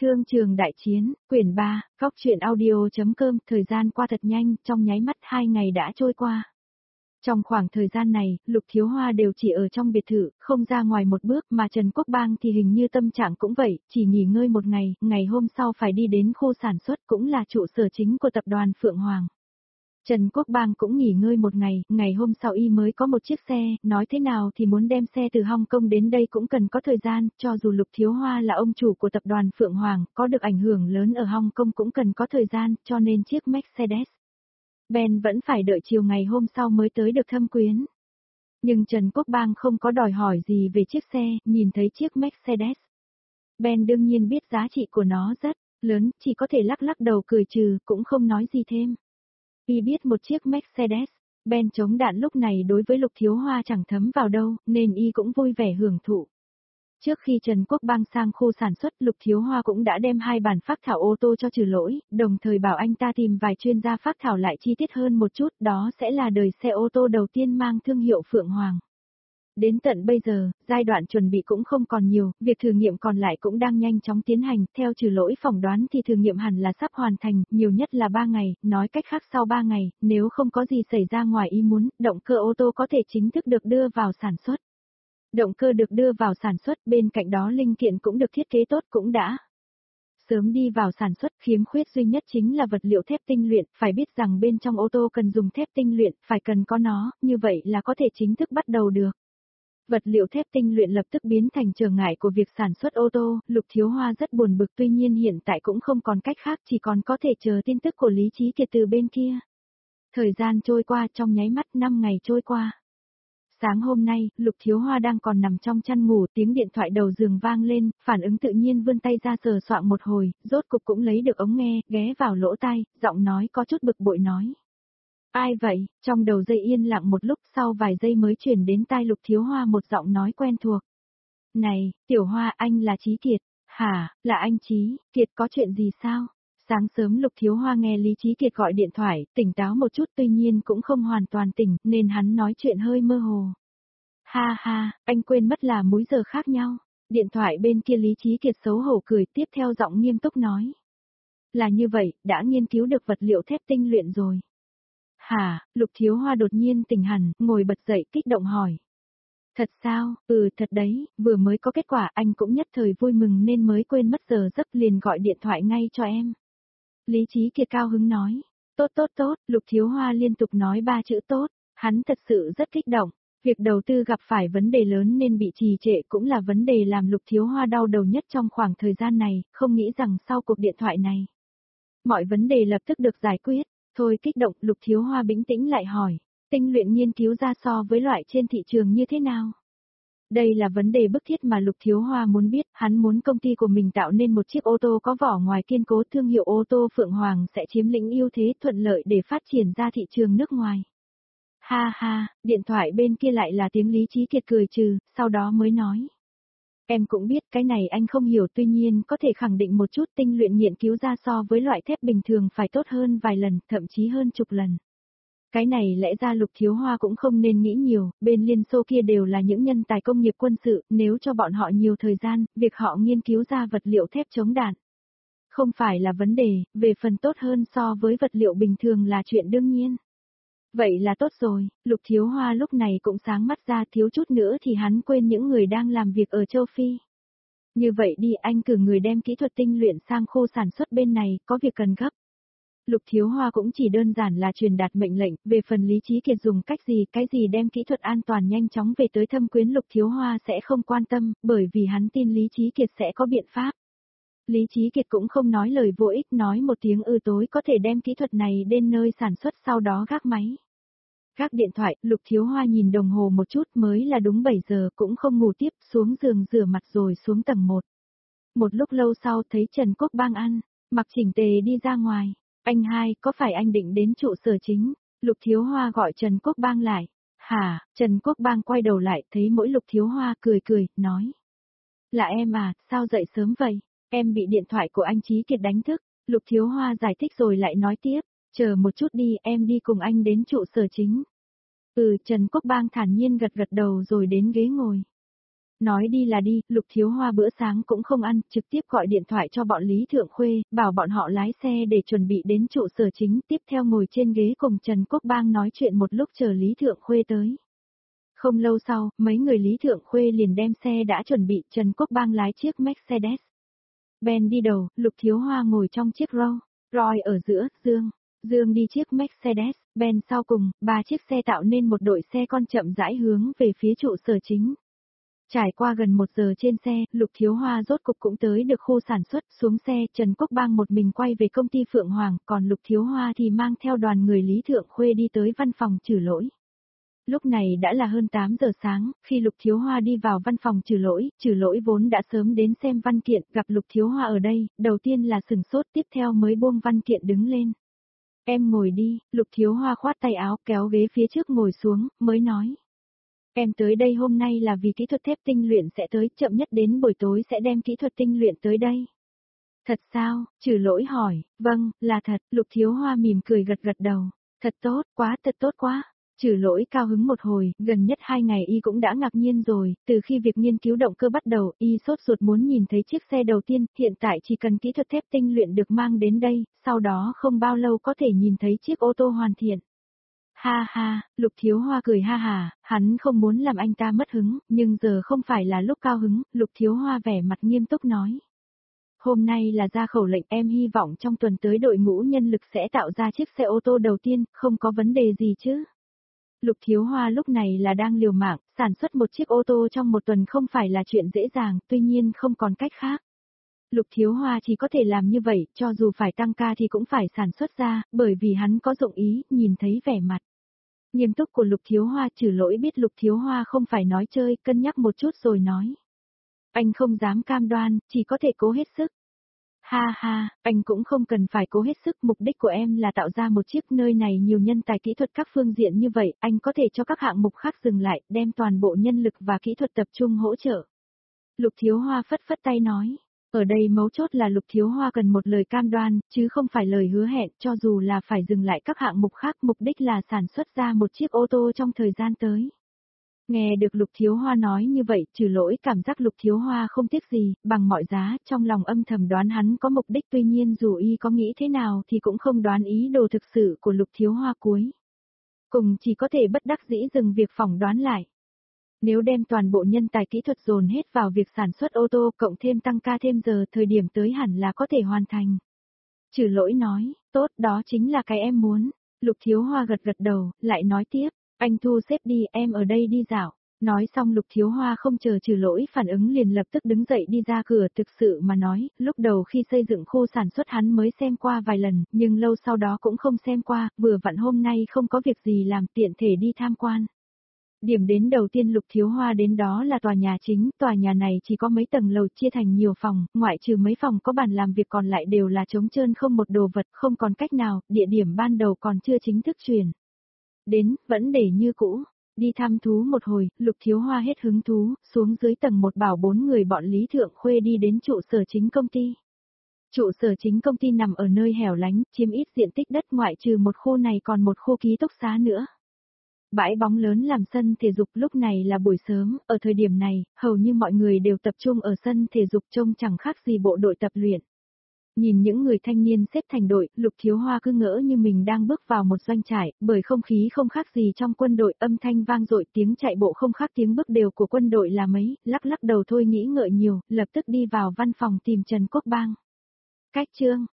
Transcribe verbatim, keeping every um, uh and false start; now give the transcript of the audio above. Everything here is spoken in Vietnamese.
Thương trường đại chiến, quyển ba, góc truyện audio.com, thời gian qua thật nhanh, trong nháy mắt hai ngày đã trôi qua. Trong khoảng thời gian này, Lục Thiếu Hoa đều chỉ ở trong biệt thự, không ra ngoài một bước, mà Trần Quốc Bang thì hình như tâm trạng cũng vậy, chỉ nghỉ ngơi một ngày, ngày hôm sau phải đi đến khu sản xuất cũng là trụ sở chính của tập đoàn Phượng Hoàng. Trần Quốc Bang cũng nghỉ ngơi một ngày, ngày hôm sau y mới có một chiếc xe, nói thế nào thì muốn đem xe từ Hong Kong đến đây cũng cần có thời gian, cho dù Lục Thiếu Hoa là ông chủ của tập đoàn Phượng Hoàng, có được ảnh hưởng lớn ở Hong Kong cũng cần có thời gian, cho nên chiếc Mercedes Ben vẫn phải đợi chiều ngày hôm sau mới tới được thâm quyến. Nhưng Trần Quốc Bang không có đòi hỏi gì về chiếc xe, nhìn thấy chiếc Mercedes Ben đương nhiên biết giá trị của nó rất lớn, chỉ có thể lắc lắc đầu cười trừ, cũng không nói gì thêm. Y biết một chiếc Mercedes Ben chống đạn lúc này đối với Lục Thiếu Hoa chẳng thấm vào đâu, nên Y cũng vui vẻ hưởng thụ. Trước khi Trần Quốc Bang sang khu sản xuất, Lục Thiếu Hoa cũng đã đem hai bản phác thảo ô tô cho Trừ Lỗi, đồng thời bảo anh ta tìm vài chuyên gia phác thảo lại chi tiết hơn một chút, đó sẽ là đời xe ô tô đầu tiên mang thương hiệu Phượng Hoàng. Đến tận bây giờ, giai đoạn chuẩn bị cũng không còn nhiều, việc thử nghiệm còn lại cũng đang nhanh chóng tiến hành, theo Trừ Lỗi phỏng đoán thì thử nghiệm hẳn là sắp hoàn thành, nhiều nhất là ba ngày, nói cách khác sau ba ngày, nếu không có gì xảy ra ngoài ý muốn, động cơ ô tô có thể chính thức được đưa vào sản xuất. Động cơ được đưa vào sản xuất, bên cạnh đó linh kiện cũng được thiết kế tốt cũng đã sớm đi vào sản xuất, khiếm khuyết duy nhất chính là vật liệu thép tinh luyện, phải biết rằng bên trong ô tô cần dùng thép tinh luyện, phải cần có nó, như vậy là có thể chính thức bắt đầu được. Vật liệu thép tinh luyện lập tức biến thành trở ngại của việc sản xuất ô tô, Lục Thiếu Hoa rất buồn bực, tuy nhiên hiện tại cũng không còn cách khác, chỉ còn có thể chờ tin tức của Lý Chí Kiệt từ bên kia. Thời gian trôi qua trong nháy mắt năm ngày trôi qua. Sáng hôm nay, Lục Thiếu Hoa đang còn nằm trong chăn ngủ, tiếng điện thoại đầu giường vang lên, phản ứng tự nhiên vươn tay ra sờ soạng một hồi, rốt cục cũng lấy được ống nghe, ghé vào lỗ tai, giọng nói có chút bực bội nói. Ai vậy? Trong đầu dây yên lặng một lúc, sau vài giây mới chuyển đến tai Lục Thiếu Hoa một giọng nói quen thuộc. Này, Tiểu Hoa, anh là Chí Kiệt. Hả, là anh Chí Kiệt, có chuyện gì sao? Sáng sớm Lục Thiếu Hoa nghe Lý Chí Kiệt gọi điện thoại, tỉnh táo một chút tuy nhiên cũng không hoàn toàn tỉnh, nên hắn nói chuyện hơi mơ hồ. Ha ha, anh quên mất là múi giờ khác nhau. Điện thoại bên kia Lý Chí Kiệt xấu hổ cười, tiếp theo giọng nghiêm túc nói. Là như vậy, đã nghiên cứu được vật liệu thép tinh luyện rồi. Hả, Lục Thiếu Hoa đột nhiên tỉnh hẳn, ngồi bật dậy kích động hỏi. Thật sao, ừ thật đấy, vừa mới có kết quả anh cũng nhất thời vui mừng nên mới quên mất giờ giấc liền gọi điện thoại ngay cho em. Lý Chí Kiệt cao hứng nói. Tốt tốt tốt, Lục Thiếu Hoa liên tục nói ba chữ tốt, hắn thật sự rất kích động. Việc đầu tư gặp phải vấn đề lớn nên bị trì trệ cũng là vấn đề làm Lục Thiếu Hoa đau đầu nhất trong khoảng thời gian này, không nghĩ rằng sau cuộc điện thoại này, mọi vấn đề lập tức được giải quyết. Thôi kích động, Lục Thiếu Hoa bình tĩnh lại hỏi, tinh luyện nghiên cứu ra so với loại trên thị trường như thế nào? Đây là vấn đề bức thiết mà Lục Thiếu Hoa muốn biết, hắn muốn công ty của mình tạo nên một chiếc ô tô có vỏ ngoài kiên cố, thương hiệu ô tô Phượng Hoàng sẽ chiếm lĩnh ưu thế thuận lợi để phát triển ra thị trường nước ngoài. Ha ha, điện thoại bên kia lại là tiếng Lý Chí Kiệt cười trừ, sau đó mới nói. Em cũng biết cái này anh không hiểu, tuy nhiên có thể khẳng định một chút, tinh luyện nghiên cứu ra so với loại thép bình thường phải tốt hơn vài lần, thậm chí hơn chục lần. Cái này lẽ ra Lục Thiếu Hoa cũng không nên nghĩ nhiều, bên Liên Xô kia đều là những nhân tài công nghiệp quân sự, nếu cho bọn họ nhiều thời gian, việc họ nghiên cứu ra vật liệu thép chống đạn không phải là vấn đề, về phần tốt hơn so với vật liệu bình thường là chuyện đương nhiên. Vậy là tốt rồi, Lục Thiếu Hoa lúc này cũng sáng mắt ra, thiếu chút nữa thì hắn quên những người đang làm việc ở châu Phi. Như vậy đi, anh cử người đem kỹ thuật tinh luyện sang khu sản xuất bên này, có việc cần gấp. Lục Thiếu Hoa cũng chỉ đơn giản là truyền đạt mệnh lệnh, về phần Lý Chí Kiệt dùng cách gì, cái gì đem kỹ thuật an toàn nhanh chóng về tới thâm quyến, Lục Thiếu Hoa sẽ không quan tâm, bởi vì hắn tin Lý Chí Kiệt sẽ có biện pháp. Lý Chí Kiệt cũng không nói lời vô ích, nói một tiếng ư tối có thể đem kỹ thuật này đến nơi sản xuất, sau đó gác máy. Gác điện thoại, Lục Thiếu Hoa nhìn đồng hồ một chút, mới là đúng bảy giờ, cũng không ngủ tiếp, xuống giường rửa mặt rồi xuống tầng một. Một lúc lâu sau thấy Trần Quốc Bang ăn, mặc chỉnh tề đi ra ngoài. Anh hai, có phải anh định đến trụ sở chính? Lục Thiếu Hoa gọi Trần Quốc Bang lại. Hả, Trần Quốc Bang quay đầu lại, thấy mỗi Lục Thiếu Hoa cười cười, nói. Là em à, sao dậy sớm vậy? Em bị điện thoại của anh Chí Kiệt đánh thức. Lục Thiếu Hoa giải thích rồi lại nói tiếp. Chờ một chút đi, em đi cùng anh đến trụ sở chính. Ừ, Trần Quốc Bang thản nhiên gật gật đầu rồi đến ghế ngồi. Nói đi là đi, Lục Thiếu Hoa bữa sáng cũng không ăn, trực tiếp gọi điện thoại cho bọn Lý Thượng Khuê, bảo bọn họ lái xe để chuẩn bị đến trụ sở chính, tiếp theo ngồi trên ghế cùng Trần Quốc Bang nói chuyện một lúc chờ Lý Thượng Khuê tới. Không lâu sau, mấy người Lý Thượng Khuê liền đem xe đã chuẩn bị, Trần Quốc Bang lái chiếc Mercedes Ben đi đầu, Lục Thiếu Hoa ngồi trong chiếc Rolls Royce ở giữa, Dương. Dương đi chiếc Mercedes Ben sau cùng, ba chiếc xe tạo nên một đội xe con chậm rãi hướng về phía trụ sở chính. Trải qua gần một giờ trên xe, Lục Thiếu Hoa rốt cục cũng tới được khu sản xuất, xuống xe, Trần Quốc Bang một mình quay về công ty Phượng Hoàng, còn Lục Thiếu Hoa thì mang theo đoàn người Lý Thượng Khuê đi tới văn phòng trừ lỗi. Lúc này đã là hơn tám giờ sáng, khi Lục Thiếu Hoa đi vào văn phòng trừ lỗi, trừ lỗi vốn đã sớm đến xem văn kiện, gặp Lục Thiếu Hoa ở đây, đầu tiên là sừng sốt, tiếp theo mới buông văn kiện đứng lên. Em ngồi đi, Lục Thiếu Hoa khoát tay áo, kéo ghế phía trước ngồi xuống, mới nói. Em tới đây hôm nay là vì kỹ thuật thép tinh luyện sẽ tới, chậm nhất đến buổi tối sẽ đem kỹ thuật tinh luyện tới đây. Thật sao? Trừ lỗi hỏi, vâng, là thật, Lục Thiếu Hoa mỉm cười gật gật đầu. Thật tốt, quá thật tốt quá. Trừ lỗi cao hứng một hồi, gần nhất hai ngày y cũng đã ngạc nhiên rồi, từ khi việc nghiên cứu động cơ bắt đầu, y sốt ruột muốn nhìn thấy chiếc xe đầu tiên, hiện tại chỉ cần kỹ thuật thép tinh luyện được mang đến đây, sau đó không bao lâu có thể nhìn thấy chiếc ô tô hoàn thiện. Ha ha, Lục Thiếu Hoa cười ha hà, hắn không muốn làm anh ta mất hứng, nhưng giờ không phải là lúc cao hứng, Lục Thiếu Hoa vẻ mặt nghiêm túc nói. Hôm nay là ra khẩu lệnh, em hy vọng trong tuần tới đội ngũ nhân lực sẽ tạo ra chiếc xe ô tô đầu tiên, không có vấn đề gì chứ. Lục Thiếu Hoa lúc này là đang liều mạng, sản xuất một chiếc ô tô trong một tuần không phải là chuyện dễ dàng, tuy nhiên không còn cách khác. Lục Thiếu Hoa chỉ có thể làm như vậy, cho dù phải tăng ca thì cũng phải sản xuất ra, bởi vì hắn có dụng ý, nhìn thấy vẻ mặt nghiêm túc của Lục Thiếu Hoa, trừ lỗi biết Lục Thiếu Hoa không phải nói chơi, cân nhắc một chút rồi nói. Anh không dám cam đoan, chỉ có thể cố hết sức. Ha ha, anh cũng không cần phải cố hết sức, mục đích của em là tạo ra một chiếc nơi này nhiều nhân tài kỹ thuật các phương diện như vậy, anh có thể cho các hạng mục khác dừng lại, đem toàn bộ nhân lực và kỹ thuật tập trung hỗ trợ. Lục Thiếu Hoa phất phất tay nói, ở đây mấu chốt là Lục Thiếu Hoa cần một lời cam đoan, chứ không phải lời hứa hẹn, cho dù là phải dừng lại các hạng mục khác, mục đích là sản xuất ra một chiếc ô tô trong thời gian tới. Nghe được Lục Thiếu Hoa nói như vậy, trừ lỗi cảm giác Lục Thiếu Hoa không tiếc gì, bằng mọi giá, trong lòng âm thầm đoán hắn có mục đích, tuy nhiên dù y có nghĩ thế nào thì cũng không đoán ý đồ thực sự của Lục Thiếu Hoa cuối. Cùng chỉ có thể bất đắc dĩ dừng việc phỏng đoán lại. Nếu đem toàn bộ nhân tài kỹ thuật dồn hết vào việc sản xuất ô tô cộng thêm tăng ca thêm giờ, thời điểm tới hẳn là có thể hoàn thành. Trừ lỗi nói, tốt, đó chính là cái em muốn. Lục Thiếu Hoa gật gật đầu, lại nói tiếp. Anh thu xếp đi, em ở đây đi dạo. Nói xong Lục Thiếu Hoa không chờ trừ lỗi phản ứng liền lập tức đứng dậy đi ra cửa, thực sự mà nói, lúc đầu khi xây dựng khu sản xuất hắn mới xem qua vài lần, nhưng lâu sau đó cũng không xem qua, vừa vặn hôm nay không có việc gì làm tiện thể đi tham quan. Điểm đến đầu tiên Lục Thiếu Hoa đến đó là tòa nhà chính, tòa nhà này chỉ có mấy tầng lầu chia thành nhiều phòng, ngoại trừ mấy phòng có bàn làm việc còn lại đều là trống trơn không một đồ vật, không còn cách nào, địa điểm ban đầu còn chưa chính thức chuyển đến, vẫn để như cũ. Đi thăm thú một hồi, Lục Thiếu Hoa hết hứng thú, xuống dưới tầng một bảo bốn người bọn Lý Thượng Khuê đi đến trụ sở chính công ty. Trụ sở chính công ty nằm ở nơi hẻo lánh, chiếm ít diện tích đất, ngoại trừ một khu này còn một khu ký túc xá nữa. Bãi bóng lớn làm sân thể dục, lúc này là buổi sớm, ở thời điểm này, hầu như mọi người đều tập trung ở sân thể dục, trông chẳng khác gì bộ đội tập luyện. Nhìn những người thanh niên xếp thành đội, Lục Thiếu Hoa cứ ngỡ như mình đang bước vào một doanh trại, bởi không khí không khác gì trong quân đội, âm thanh vang dội, tiếng chạy bộ không khác tiếng bước đều của quân đội là mấy, lắc lắc đầu thôi nghĩ ngợi nhiều, lập tức đi vào văn phòng tìm Trần Quốc Bang. Cách chương,